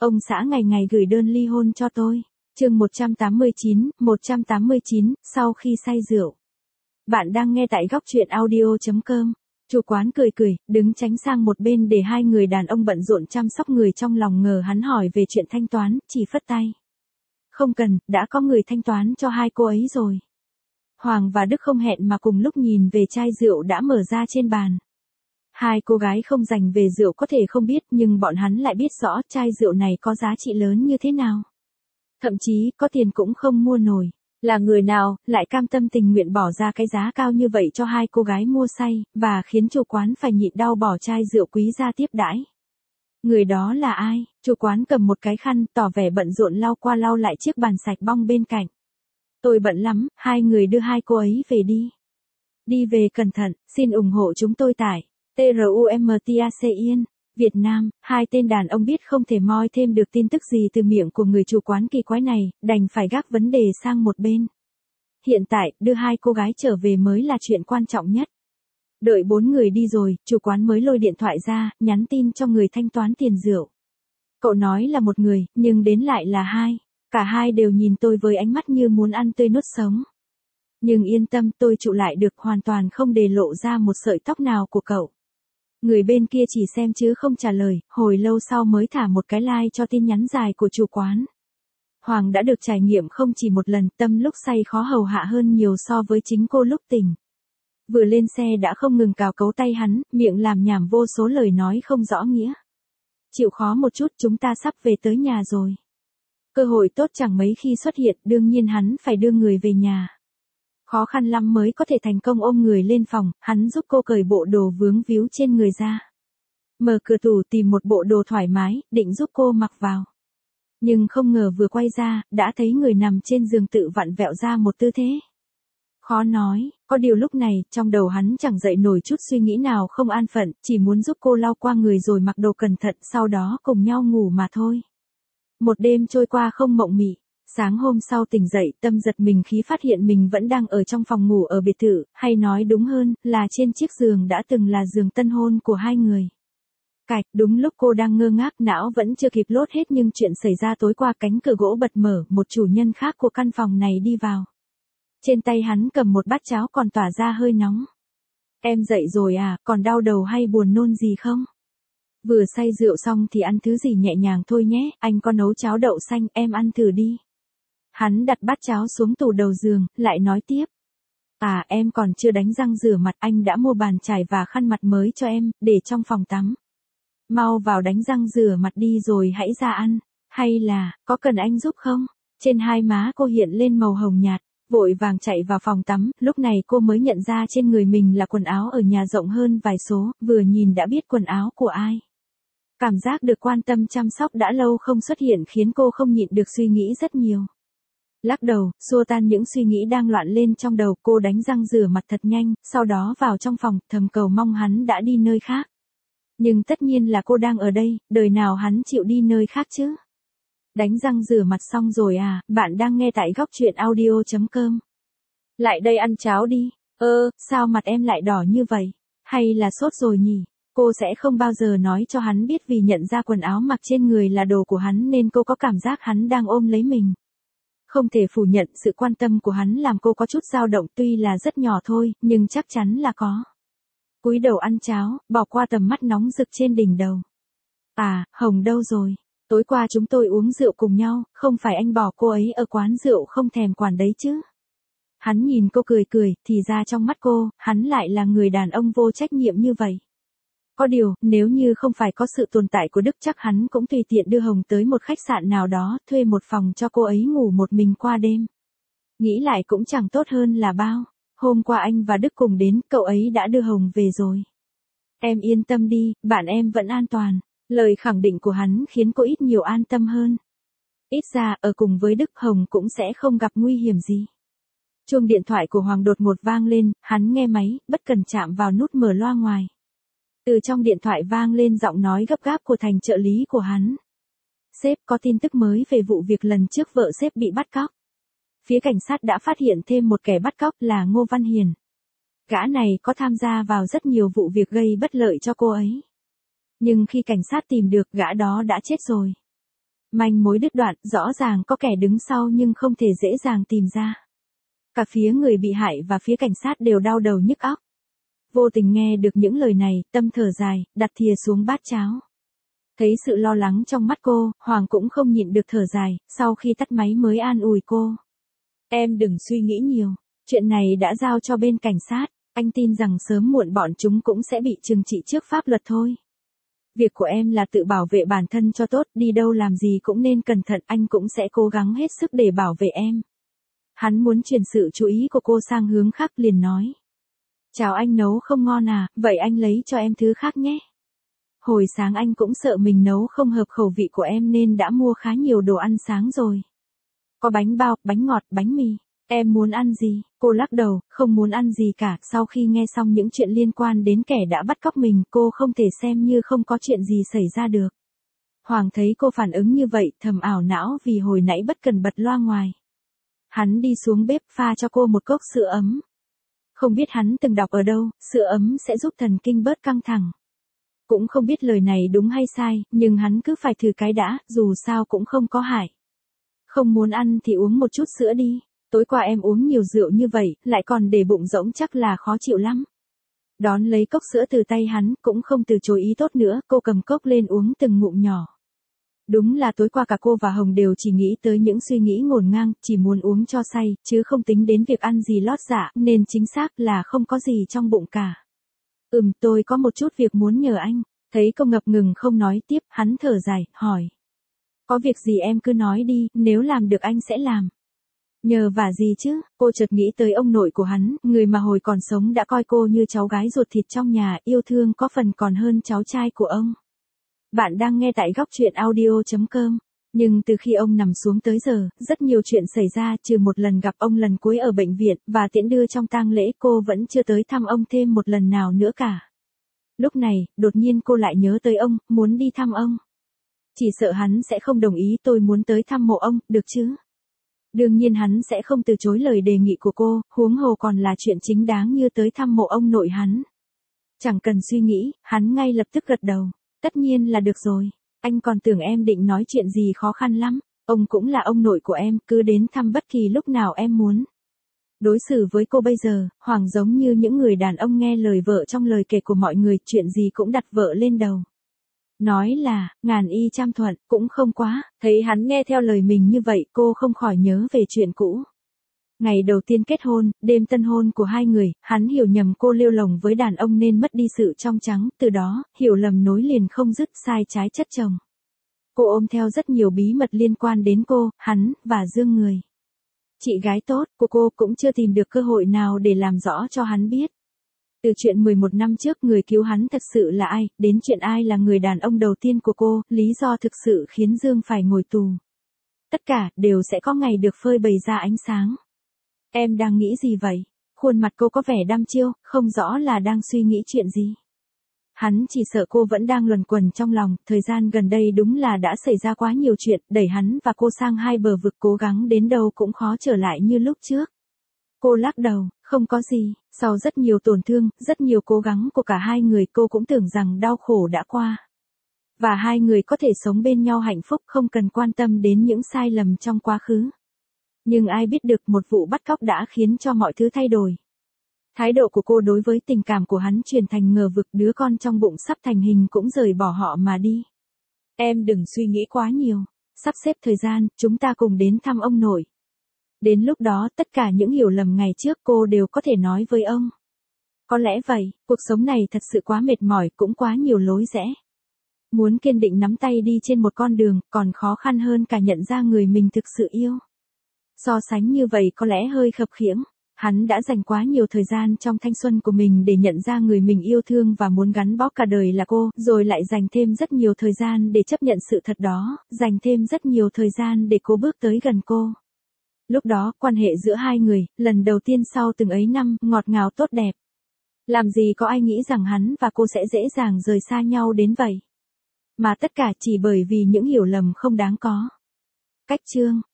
Ông xã ngày ngày gửi đơn ly hôn cho tôi. Chương 189, sau khi say rượu. Bạn đang nghe tại góc truyện audio.com. Chủ quán cười cười, đứng tránh sang một bên để hai người đàn ông bận rộn chăm sóc người trong lòng ngờ hắn hỏi về chuyện thanh toán, chỉ phất tay. Không cần, đã có người thanh toán cho hai cô ấy rồi. Hoàng và Đức không hẹn mà cùng lúc nhìn về chai rượu đã mở ra trên bàn. Hai cô gái không dành về rượu có thể không biết nhưng bọn hắn lại biết rõ chai rượu này có giá trị lớn như thế nào. Thậm chí có tiền cũng không mua nổi. Là người nào lại cam tâm tình nguyện bỏ ra cái giá cao như vậy cho hai cô gái mua say, và khiến chủ quán phải nhịn đau bỏ chai rượu quý ra tiếp đãi. Người đó là ai? Chủ quán cầm một cái khăn tỏ vẻ bận rộn lau qua lau lại chiếc bàn sạch bong bên cạnh. Tôi bận lắm, hai người đưa hai cô ấy về đi. Đi về cẩn thận, xin ủng hộ chúng tôi tại TRUMTACIN, Việt Nam. Hai tên đàn ông biết không thể moi thêm được tin tức gì từ miệng của người chủ quán kỳ quái này, đành phải gác vấn đề sang một bên. Hiện tại, đưa hai cô gái trở về mới là chuyện quan trọng nhất. Đợi bốn người đi rồi, chủ quán mới lôi điện thoại ra, nhắn tin cho người thanh toán tiền rượu. Cậu nói là một người, nhưng đến lại là hai. Cả hai đều nhìn tôi với ánh mắt như muốn ăn tươi nuốt sống. Nhưng yên tâm, tôi trụ lại được, hoàn toàn không để lộ ra một sợi tóc nào của cậu. Người bên kia chỉ xem chứ không trả lời, hồi lâu sau mới thả một cái like cho tin nhắn dài của chủ quán. Hoàng đã được trải nghiệm không chỉ một lần, Tâm lúc say khó hầu hạ hơn nhiều so với chính cô lúc tỉnh. Vừa lên xe đã không ngừng cào cấu tay hắn, miệng làm nhảm vô số lời nói không rõ nghĩa. Chịu khó một chút, chúng ta sắp về tới nhà rồi. Cơ hội tốt chẳng mấy khi xuất hiện, đương nhiên hắn phải đưa người về nhà. Khó khăn lắm mới có thể thành công ôm người lên phòng, hắn giúp cô cởi bộ đồ vướng víu trên người ra. Mở cửa tủ tìm một bộ đồ thoải mái, định giúp cô mặc vào. Nhưng không ngờ vừa quay ra, đã thấy người nằm trên giường tự vặn vẹo ra một tư thế. Khó nói, có điều lúc này, trong đầu hắn chẳng dậy nổi chút suy nghĩ nào không an phận, chỉ muốn giúp cô lau qua người rồi mặc đồ cẩn thận, sau đó cùng nhau ngủ mà thôi. Một đêm trôi qua không mộng mị. Sáng hôm sau tỉnh dậy, Tâm giật mình khi phát hiện mình vẫn đang ở trong phòng ngủ ở biệt thự, hay nói đúng hơn, là trên chiếc giường đã từng là giường tân hôn của hai người. Cạch, đúng lúc cô đang ngơ ngác, não vẫn chưa kịp lốt hết nhưng chuyện xảy ra tối qua, cánh cửa gỗ bật mở, một chủ nhân khác của căn phòng này đi vào. Trên tay hắn cầm một bát cháo còn tỏa ra hơi nóng. Em dậy rồi à, còn đau đầu hay buồn nôn gì không? Vừa say rượu xong thì ăn thứ gì nhẹ nhàng thôi nhé, anh có nấu cháo đậu xanh, em ăn thử đi. Hắn đặt bát cháo xuống tủ đầu giường, lại nói tiếp. À, em còn chưa đánh răng rửa mặt, anh đã mua bàn chải và khăn mặt mới cho em, để trong phòng tắm. Mau vào đánh răng rửa mặt đi rồi hãy ra ăn, hay là, có cần anh giúp không? Trên hai má cô hiện lên màu hồng nhạt, vội vàng chạy vào phòng tắm, lúc này cô mới nhận ra trên người mình là quần áo ở nhà rộng hơn vài số, vừa nhìn đã biết quần áo của ai. Cảm giác được quan tâm chăm sóc đã lâu không xuất hiện khiến cô không nhịn được suy nghĩ rất nhiều. Lắc đầu, xua tan những suy nghĩ đang loạn lên trong đầu, cô đánh răng rửa mặt thật nhanh, sau đó vào trong phòng, thầm cầu mong hắn đã đi nơi khác. Nhưng tất nhiên là cô đang ở đây, đời nào hắn chịu đi nơi khác chứ. Đánh răng rửa mặt xong rồi à, bạn đang nghe tại góc truyện audio.com. Lại đây ăn cháo đi. Sao mặt em lại đỏ như vậy? Hay là sốt rồi nhỉ? Cô sẽ không bao giờ nói cho hắn biết vì nhận ra quần áo mặc trên người là đồ của hắn nên cô có cảm giác hắn đang ôm lấy mình. Không thể phủ nhận sự quan tâm của hắn làm cô có chút dao động, tuy là rất nhỏ thôi, nhưng chắc chắn là có. Cúi đầu ăn cháo, bỏ qua tầm mắt nóng rực trên đỉnh đầu. À, Hồng đâu rồi? Tối qua chúng tôi uống rượu cùng nhau, không phải anh bỏ cô ấy ở quán rượu không thèm quản đấy chứ? Hắn nhìn cô cười cười, thì ra trong mắt cô, hắn lại là người đàn ông vô trách nhiệm như vậy. Có điều, nếu như không phải có sự tồn tại của Đức chắc hắn cũng tùy tiện đưa Hồng tới một khách sạn nào đó, thuê một phòng cho cô ấy ngủ một mình qua đêm. Nghĩ lại cũng chẳng tốt hơn là bao. Hôm qua anh và Đức cùng đến, cậu ấy đã đưa Hồng về rồi. Em yên tâm đi, bạn em vẫn an toàn. Lời khẳng định của hắn khiến cô ít nhiều an tâm hơn. Ít ra, ở cùng với Đức, Hồng cũng sẽ không gặp nguy hiểm gì. Chuông điện thoại của Hoàng đột ngột vang lên, hắn nghe máy, bất cần chạm vào nút mở loa ngoài. Từ trong điện thoại vang lên giọng nói gấp gáp của Thành, trợ lý của hắn. Sếp, có tin tức mới về vụ việc lần trước vợ sếp bị bắt cóc. Phía cảnh sát đã phát hiện thêm một kẻ bắt cóc là Ngô Văn Hiền. Gã này có tham gia vào rất nhiều vụ việc gây bất lợi cho cô ấy. Nhưng khi cảnh sát tìm được, gã đó đã chết rồi. Manh mối đứt đoạn, rõ ràng có kẻ đứng sau nhưng không thể dễ dàng tìm ra. Cả phía người bị hại và phía cảnh sát đều đau đầu nhức óc. Vô tình nghe được những lời này, Tâm thở dài, đặt thìa xuống bát cháo. Thấy sự lo lắng trong mắt cô, Hoàng cũng không nhịn được thở dài, sau khi tắt máy mới an ủi cô. Em đừng suy nghĩ nhiều, chuyện này đã giao cho bên cảnh sát, anh tin rằng sớm muộn bọn chúng cũng sẽ bị trừng trị trước pháp luật thôi. Việc của em là tự bảo vệ bản thân cho tốt, đi đâu làm gì cũng nên cẩn thận, anh cũng sẽ cố gắng hết sức để bảo vệ em. Hắn muốn chuyển sự chú ý của cô sang hướng khác liền nói. Cháo anh nấu không ngon à, vậy anh lấy cho em thứ khác nhé. Hồi sáng anh cũng sợ mình nấu không hợp khẩu vị của em nên đã mua khá nhiều đồ ăn sáng rồi. Có bánh bao, bánh ngọt, bánh mì. Em muốn ăn gì? Cô lắc đầu, không muốn ăn gì cả. Sau khi nghe xong những chuyện liên quan đến kẻ đã bắt cóc mình, cô không thể xem như không có chuyện gì xảy ra được. Hoàng thấy cô phản ứng như vậy, thầm ảo não vì hồi nãy bất cần bật loa ngoài. Hắn đi xuống bếp pha cho cô một cốc sữa ấm. Không biết hắn từng đọc ở đâu, sữa ấm sẽ giúp thần kinh bớt căng thẳng. Cũng không biết lời này đúng hay sai, nhưng hắn cứ phải thử cái đã, dù sao cũng không có hại. Không muốn ăn thì uống một chút sữa đi. Tối qua em uống nhiều rượu như vậy, lại còn để bụng rỗng chắc là khó chịu lắm. Đón lấy cốc sữa từ tay hắn, cũng không từ chối ý tốt nữa, cô cầm cốc lên uống từng ngụm nhỏ. Đúng là tối qua cả cô và Hồng đều chỉ nghĩ tới những suy nghĩ ngổn ngang, chỉ muốn uống cho say, chứ không tính đến việc ăn gì lót dạ, nên chính xác là không có gì trong bụng cả. Tôi có một chút việc muốn nhờ anh. Thấy cô ngập ngừng không nói tiếp, hắn thở dài, hỏi. Có việc gì em cứ nói đi, nếu làm được anh sẽ làm. Nhờ vả gì chứ, cô chợt nghĩ tới ông nội của hắn, người mà hồi còn sống đã coi cô như cháu gái ruột thịt trong nhà, yêu thương có phần còn hơn cháu trai của ông. Bạn đang nghe tại góc truyện audio.com. Nhưng từ khi ông nằm xuống tới giờ, rất nhiều chuyện xảy ra, trừ một lần gặp ông lần cuối ở bệnh viện, và tiễn đưa trong tang lễ, cô vẫn chưa tới thăm ông thêm một lần nào nữa cả. Lúc này, đột nhiên cô lại nhớ tới ông, muốn đi thăm ông. Chỉ sợ hắn sẽ không đồng ý, tôi muốn tới thăm mộ ông, được chứ? Đương nhiên hắn sẽ không từ chối lời đề nghị của cô, huống hồ còn là chuyện chính đáng như tới thăm mộ ông nội hắn. Chẳng cần suy nghĩ, hắn ngay lập tức gật đầu. Tất nhiên là được rồi. Anh còn tưởng em định nói chuyện gì khó khăn lắm. Ông cũng là ông nội của em, cứ đến thăm bất kỳ lúc nào em muốn. Đối xử với cô bây giờ, Hoàng giống như những người đàn ông nghe lời vợ trong lời kể của mọi người, chuyện gì cũng đặt vợ lên đầu. Nói là, ngàn y trăm thuận, cũng không quá, thấy hắn nghe theo lời mình như vậy, cô không khỏi nhớ về chuyện cũ. Ngày đầu tiên kết hôn, đêm tân hôn của hai người, hắn hiểu nhầm cô lêu lồng với đàn ông nên mất đi sự trong trắng, từ đó, hiểu lầm nối liền không dứt, sai trái chất chồng. Cô ôm theo rất nhiều bí mật liên quan đến cô, hắn, và Dương Người. Chị gái tốt của cô cũng chưa tìm được cơ hội nào để làm rõ cho hắn biết. Từ chuyện 11 năm trước người cứu hắn thật sự là ai, đến chuyện ai là người đàn ông đầu tiên của cô, lý do thực sự khiến Dương phải ngồi tù. Tất cả, đều sẽ có ngày được phơi bày ra ánh sáng. Em đang nghĩ gì vậy? Khuôn mặt cô có vẻ đăm chiêu, không rõ là đang suy nghĩ chuyện gì. Hắn chỉ sợ cô vẫn đang luẩn quẩn trong lòng, thời gian gần đây đúng là đã xảy ra quá nhiều chuyện, đẩy hắn và cô sang hai bờ vực, cố gắng đến đâu cũng khó trở lại như lúc trước. Cô lắc đầu, không có gì, sau rất nhiều tổn thương, rất nhiều cố gắng của cả hai người, cô cũng tưởng rằng đau khổ đã qua. Và hai người có thể sống bên nhau hạnh phúc, không cần quan tâm đến những sai lầm trong quá khứ. Nhưng ai biết được một vụ bắt cóc đã khiến cho mọi thứ thay đổi. Thái độ của cô đối với tình cảm của hắn chuyển thành ngờ vực, đứa con trong bụng sắp thành hình cũng rời bỏ họ mà đi. Em đừng suy nghĩ quá nhiều, sắp xếp thời gian, chúng ta cùng đến thăm ông nội. Đến lúc đó tất cả những hiểu lầm ngày trước cô đều có thể nói với ông. Có lẽ vậy, cuộc sống này thật sự quá mệt mỏi, cũng quá nhiều lối rẽ. Muốn kiên định nắm tay đi trên một con đường, còn khó khăn hơn cả nhận ra người mình thực sự yêu. So sánh như vậy có lẽ hơi khập khiễng. Hắn đã dành quá nhiều thời gian trong thanh xuân của mình để nhận ra người mình yêu thương và muốn gắn bó cả đời là cô, rồi lại dành thêm rất nhiều thời gian để chấp nhận sự thật đó, dành thêm rất nhiều thời gian để cô bước tới gần cô. Lúc đó, quan hệ giữa hai người, lần đầu tiên sau từng ấy năm, ngọt ngào tốt đẹp. Làm gì có ai nghĩ rằng hắn và cô sẽ dễ dàng rời xa nhau đến vậy. Mà tất cả chỉ bởi vì những hiểu lầm không đáng có. Cách chương